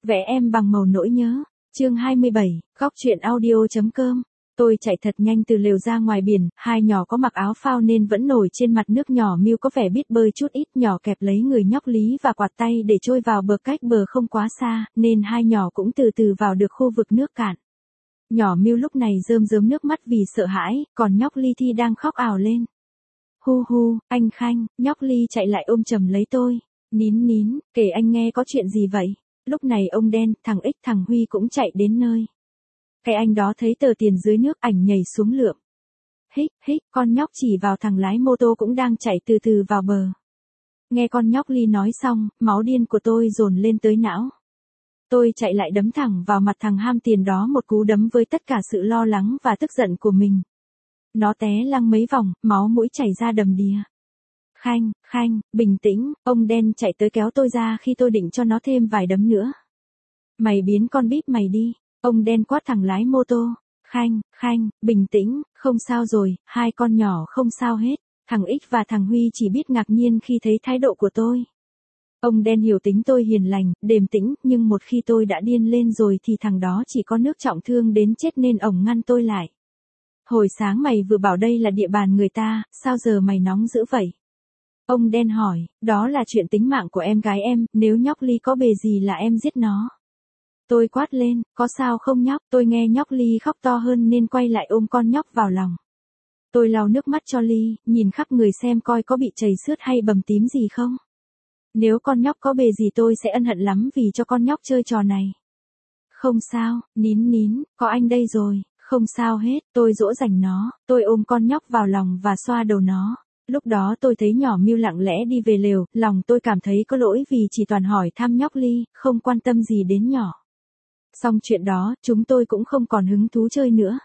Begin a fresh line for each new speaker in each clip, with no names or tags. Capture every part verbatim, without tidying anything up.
Vẽ em bằng màu nỗi nhớ. Chương hai mươi bảy, góc truyện audio chấm com. Tôi chạy thật nhanh từ lều ra ngoài biển, hai nhỏ có mặc áo phao nên vẫn nổi trên mặt nước. Nhỏ Miu có vẻ biết bơi chút ít, nhỏ kẹp lấy người nhóc Lý và quạt tay để trôi vào bờ cách bờ không quá xa, nên hai nhỏ cũng từ từ vào được khu vực nước cạn. Nhỏ Miu lúc này rơm rớm nước mắt vì sợ hãi, còn nhóc Ly thì đang khóc ào lên. Hu hu, anh Khanh, nhóc Ly chạy lại ôm chầm lấy tôi. Nín nín, kể anh nghe có chuyện gì vậy? Lúc này ông Đen, thằng Ích, thằng Huy cũng chạy đến nơi. Cái anh đó thấy tờ tiền dưới nước, ảnh nhảy xuống lượm. Hích, hích, con nhóc chỉ vào thằng lái mô tô cũng đang chạy từ từ vào bờ. Nghe con nhóc Ly nói xong, máu điên của tôi dồn lên tới não. Tôi chạy lại đấm thẳng vào mặt thằng ham tiền đó một cú đấm với tất cả sự lo lắng và tức giận của mình. Nó té lăn mấy vòng, máu mũi chảy ra đầm đìa. Khanh, Khanh, bình tĩnh, ông Đen chạy tới kéo tôi ra khi tôi định cho nó thêm vài đấm nữa. Mày biến con bíp mày đi, ông Đen quát thằng lái mô tô. Khanh, Khanh, bình tĩnh, không sao rồi, hai con nhỏ không sao hết. Thằng Ích và thằng Huy chỉ biết ngạc nhiên khi thấy thái độ của tôi. Ông Đen hiểu tính tôi hiền lành, điềm tĩnh, nhưng một khi tôi đã điên lên rồi thì thằng đó chỉ có nước trọng thương đến chết nên ổng ngăn tôi lại. Hồi sáng mày vừa bảo đây là địa bàn người ta, sao giờ mày nóng dữ vậy? Ông Đen hỏi, đó là chuyện tính mạng của em gái em, nếu nhóc Ly có bề gì là em giết nó. Tôi quát lên, có sao không nhóc? Tôi nghe nhóc Ly khóc to hơn nên quay lại ôm con nhóc vào lòng. Tôi lau nước mắt cho Ly, nhìn khắp người xem coi có bị chảy xước hay bầm tím gì không. Nếu con nhóc có bề gì tôi sẽ ân hận lắm vì cho con nhóc chơi trò này. Không sao, nín nín, có anh đây rồi, không sao hết, tôi dỗ dành nó, tôi ôm con nhóc vào lòng và xoa đầu nó. Lúc đó tôi thấy nhỏ Miu lặng lẽ đi về lều, lòng tôi cảm thấy có lỗi vì chỉ toàn hỏi thăm nhóc Ly, không quan tâm gì đến nhỏ. Xong chuyện đó, chúng tôi cũng không còn hứng thú chơi nữa.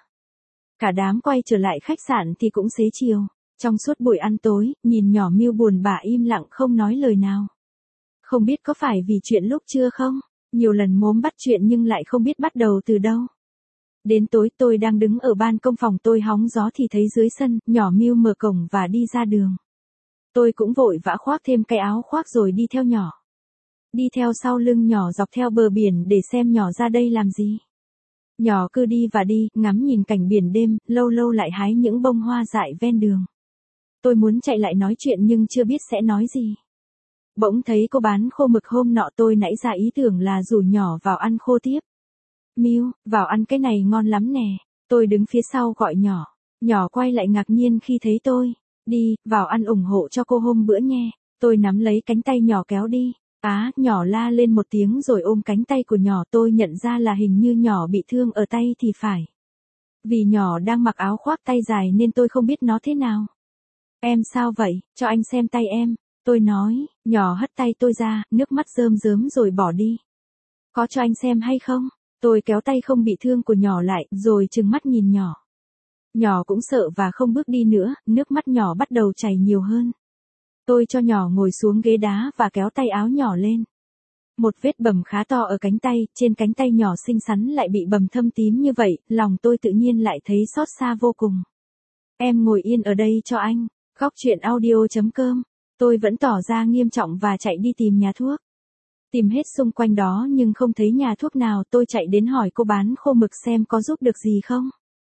Cả đám quay trở lại khách sạn thì cũng xế chiều. Trong suốt buổi ăn tối, nhìn nhỏ Miu buồn bã im lặng không nói lời nào. Không biết có phải vì chuyện lúc trưa không? Nhiều lần mốm bắt chuyện nhưng lại không biết bắt đầu từ đâu. Đến tối tôi đang đứng ở ban công phòng tôi hóng gió thì thấy dưới sân, nhỏ Miu mở cổng và đi ra đường. Tôi cũng vội vã khoác thêm cái áo khoác rồi đi theo nhỏ. Đi theo sau lưng nhỏ dọc theo bờ biển để xem nhỏ ra đây làm gì. Nhỏ cứ đi và đi, ngắm nhìn cảnh biển đêm, lâu lâu lại hái những bông hoa dại ven đường. Tôi muốn chạy lại nói chuyện nhưng chưa biết sẽ nói gì. Bỗng thấy cô bán khô mực hôm nọ tôi nãy ra ý tưởng là rủ nhỏ vào ăn khô tiếp. Miu, vào ăn cái này ngon lắm nè. Tôi đứng phía sau gọi nhỏ. Nhỏ quay lại ngạc nhiên khi thấy tôi. Đi, vào ăn ủng hộ cho cô hôm bữa nhé. Tôi nắm lấy cánh tay nhỏ kéo đi. Á, nhỏ la lên một tiếng rồi ôm cánh tay của nhỏ. Tôi nhận ra là hình như nhỏ bị thương ở tay thì phải. Vì nhỏ đang mặc áo khoác tay dài nên tôi không biết nó thế nào. Em sao vậy, cho anh xem tay em. Tôi nói, nhỏ hất tay tôi ra, nước mắt rơm rớm rồi bỏ đi. Có cho anh xem hay không? Tôi kéo tay không bị thương của nhỏ lại, rồi trừng mắt nhìn nhỏ. Nhỏ cũng sợ và không bước đi nữa, nước mắt nhỏ bắt đầu chảy nhiều hơn. Tôi cho nhỏ ngồi xuống ghế đá và kéo tay áo nhỏ lên. Một vết bầm khá to ở cánh tay, trên cánh tay nhỏ xinh xắn lại bị bầm thâm tím như vậy, lòng tôi tự nhiên lại thấy xót xa vô cùng. Em ngồi yên ở đây cho anh. Góc truyện audio chấm com. Tôi vẫn tỏ ra nghiêm trọng và chạy đi tìm nhà thuốc. Tìm hết xung quanh đó nhưng không thấy nhà thuốc nào, tôi chạy đến hỏi cô bán khô mực xem có giúp được gì không.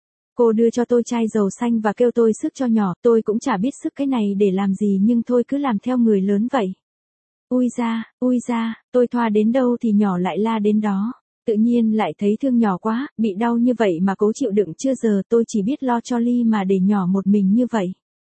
Cô đưa cho tôi chai dầu xanh và kêu tôi sức cho nhỏ, tôi cũng chả biết sức cái này để làm gì nhưng thôi cứ làm theo người lớn vậy. Ui da, ui da, tôi thoa đến đâu thì nhỏ lại la đến đó. Tự nhiên lại thấy thương nhỏ quá, bị đau như vậy mà cố chịu đựng chưa giờ tôi chỉ biết lo cho Ly mà để nhỏ một mình như vậy.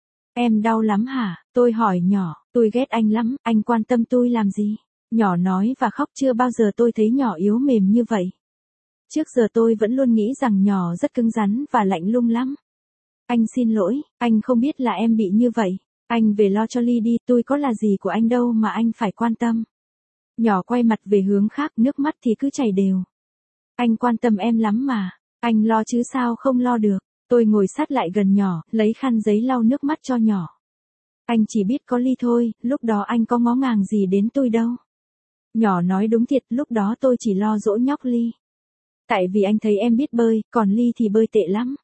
Em đau lắm hả? Tôi hỏi nhỏ, tôi ghét anh lắm, anh quan tâm tôi làm gì? Nhỏ nói và khóc chưa bao giờ tôi thấy nhỏ yếu mềm như vậy. Trước giờ tôi vẫn luôn nghĩ rằng nhỏ rất cứng rắn và lạnh lùng lắm. Anh xin lỗi, anh không biết là em bị như vậy. Anh về lo cho Ly đi, tôi có là gì của anh đâu mà anh phải quan tâm. Nhỏ quay mặt về hướng khác, nước mắt thì cứ chảy đều. Anh quan tâm em lắm mà, anh lo chứ sao không lo được. Tôi ngồi sát lại gần nhỏ, lấy khăn giấy lau nước mắt cho nhỏ. Anh chỉ biết có Ly thôi, lúc đó anh có ngó ngàng gì đến tôi đâu. Nhỏ nói đúng thiệt, lúc đó tôi chỉ lo dỗ nhóc Ly. Tại vì anh thấy em biết bơi, còn Ly thì bơi tệ lắm.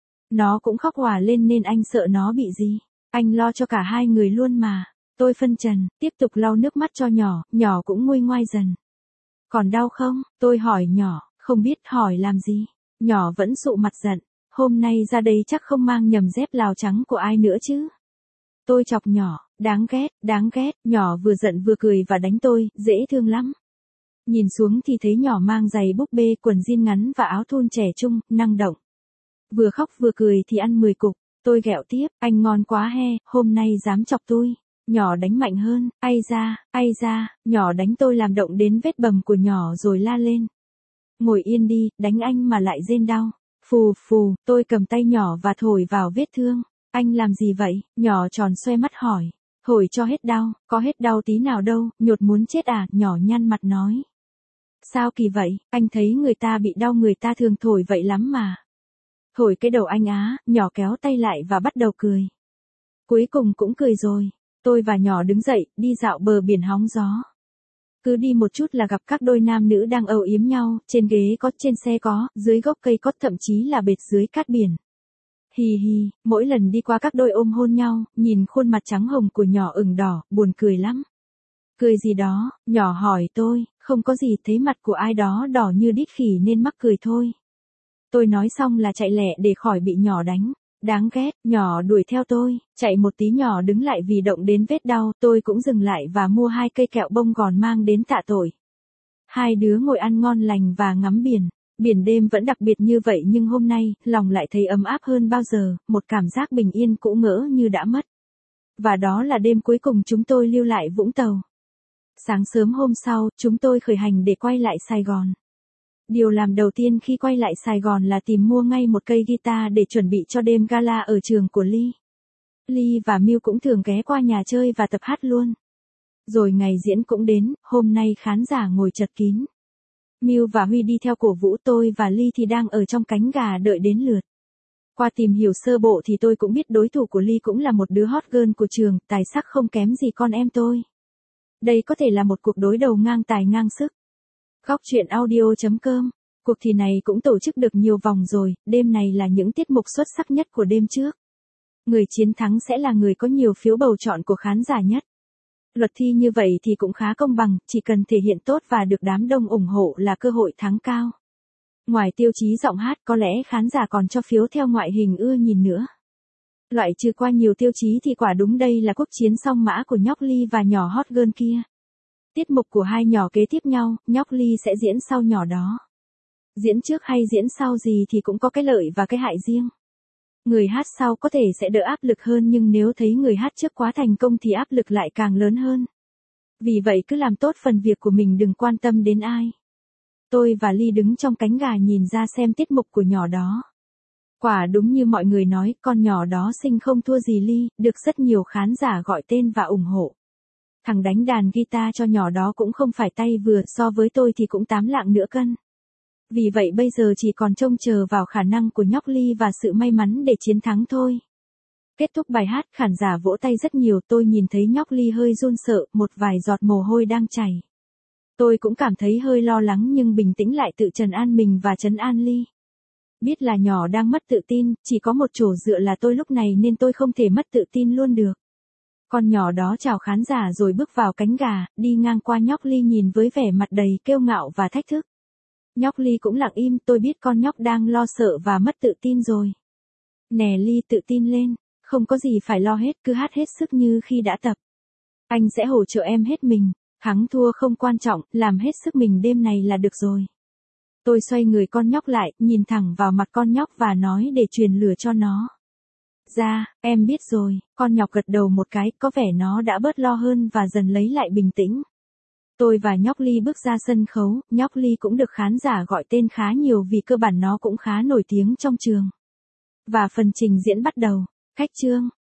Nó cũng khóc òa lên nên anh sợ nó bị gì. Anh lo cho cả hai người luôn mà. Tôi phân trần, tiếp tục lau nước mắt cho nhỏ, nhỏ cũng nguôi ngoai dần. Còn đau không? Tôi hỏi nhỏ, không biết hỏi làm gì. Nhỏ vẫn sụ mặt giận, hôm nay ra đây chắc không mang nhầm dép Lào trắng của ai nữa chứ. Tôi chọc nhỏ, đáng ghét, đáng ghét, nhỏ vừa giận vừa cười và đánh tôi, dễ thương lắm. Nhìn xuống thì thấy nhỏ mang giày búp bê, quần jean ngắn và áo thun trẻ trung, năng động. Vừa khóc vừa cười thì ăn mười cục, tôi ghẹo tiếp, anh ngon quá he, hôm nay dám chọc tôi. Nhỏ đánh mạnh hơn, ai ra, ai ra, nhỏ đánh tôi làm động đến vết bầm của nhỏ rồi la lên. Ngồi yên đi, đánh anh mà lại rên đau. Phù phù, tôi cầm tay nhỏ và thổi vào vết thương. Anh làm gì vậy? Nhỏ tròn xoe mắt hỏi. Thổi cho hết đau, có hết đau tí nào đâu, nhột muốn chết à, nhỏ nhăn mặt nói. Sao kỳ vậy, anh thấy người ta bị đau người ta thường thổi vậy lắm mà. Thổi cái đầu anh á, nhỏ kéo tay lại và bắt đầu cười. Cuối cùng cũng cười rồi. Tôi và nhỏ đứng dậy, đi dạo bờ biển hóng gió. Cứ đi một chút là gặp các đôi nam nữ đang âu yếm nhau, trên ghế có, trên xe có, dưới gốc cây có, thậm chí là bệt dưới cát biển. Hì hì, mỗi lần đi qua các đôi ôm hôn nhau, nhìn khuôn mặt trắng hồng của nhỏ ửng đỏ, buồn cười lắm. Cười gì đó, nhỏ hỏi tôi, không có gì, thấy mặt của ai đó đỏ như đít khỉ nên mắc cười thôi. Tôi nói xong là chạy lẹ để khỏi bị nhỏ đánh. Đáng ghét, nhỏ đuổi theo tôi, chạy một tí nhỏ đứng lại vì động đến vết đau, tôi cũng dừng lại và mua hai cây kẹo bông gòn mang đến tạ tội. Hai đứa ngồi ăn ngon lành và ngắm biển, biển đêm vẫn đặc biệt như vậy nhưng hôm nay, lòng lại thấy ấm áp hơn bao giờ, một cảm giác bình yên cũ ngỡ như đã mất. Và đó là đêm cuối cùng chúng tôi lưu lại Vũng Tàu. Sáng sớm hôm sau, chúng tôi khởi hành để quay lại Sài Gòn. Điều làm đầu tiên khi quay lại Sài Gòn là tìm mua ngay một cây guitar để chuẩn bị cho đêm gala ở trường của Ly. Ly và Miu cũng thường ghé qua nhà chơi và tập hát luôn. Rồi ngày diễn cũng đến, hôm nay khán giả ngồi chật kín. Miu và Huy đi theo cổ vũ, tôi và Ly thì đang ở trong cánh gà đợi đến lượt. Qua tìm hiểu sơ bộ thì tôi cũng biết đối thủ của Ly cũng là một đứa hot girl của trường, tài sắc không kém gì con em tôi. Đây có thể là một cuộc đối đầu ngang tài ngang sức. Góc truyện audio chấm com. Cuộc thi này cũng tổ chức được nhiều vòng rồi, đêm này là những tiết mục xuất sắc nhất của đêm trước. Người chiến thắng sẽ là người có nhiều phiếu bầu chọn của khán giả nhất. Luật thi như vậy thì cũng khá công bằng, chỉ cần thể hiện tốt và được đám đông ủng hộ là cơ hội thắng cao. Ngoài tiêu chí giọng hát, có lẽ khán giả còn cho phiếu theo ngoại hình ưa nhìn nữa. Loại trừ qua nhiều tiêu chí thì quả đúng đây là cuộc chiến song mã của nhóc Ly và nhỏ hot girl kia. Tiết mục của hai nhỏ kế tiếp nhau, nhóc Ly sẽ diễn sau nhỏ đó. Diễn trước hay diễn sau gì thì cũng có cái lợi và cái hại riêng. Người hát sau có thể sẽ đỡ áp lực hơn nhưng nếu thấy người hát trước quá thành công thì áp lực lại càng lớn hơn. Vì vậy cứ làm tốt phần việc của mình, đừng quan tâm đến ai. Tôi và Ly đứng trong cánh gà nhìn ra xem tiết mục của nhỏ đó. Quả đúng như mọi người nói, con nhỏ đó xinh không thua gì Ly, được rất nhiều khán giả gọi tên và ủng hộ. Thằng đánh đàn guitar cho nhỏ đó cũng không phải tay vừa, so với tôi thì cũng tám lạng nửa cân. Vì vậy bây giờ chỉ còn trông chờ vào khả năng của nhóc Ly và sự may mắn để chiến thắng thôi. Kết thúc bài hát, khán giả vỗ tay rất nhiều, tôi nhìn thấy nhóc Ly hơi run sợ, một vài giọt mồ hôi đang chảy. Tôi cũng cảm thấy hơi lo lắng nhưng bình tĩnh lại tự trấn an mình và trấn an Ly. Biết là nhỏ đang mất tự tin, chỉ có một chỗ dựa là tôi lúc này nên tôi không thể mất tự tin luôn được. Con nhỏ đó chào khán giả rồi bước vào cánh gà, đi ngang qua nhóc Ly nhìn với vẻ mặt đầy kiêu ngạo và thách thức. Nhóc Ly cũng lặng im, tôi biết con nhóc đang lo sợ và mất tự tin rồi. Nè Ly, tự tin lên, không có gì phải lo hết, cứ hát hết sức như khi đã tập. Anh sẽ hỗ trợ em hết mình, thắng thua không quan trọng, làm hết sức mình đêm này là được rồi. Tôi xoay người con nhóc lại, nhìn thẳng vào mặt con nhóc và nói để truyền lửa cho nó. Dạ, em biết rồi, con nhóc gật đầu một cái, có vẻ nó đã bớt lo hơn và dần lấy lại bình tĩnh. Tôi và nhóc Ly bước ra sân khấu, nhóc Ly cũng được khán giả gọi tên khá nhiều vì cơ bản nó cũng khá nổi tiếng trong trường. Và phần trình diễn bắt đầu. Khách trương,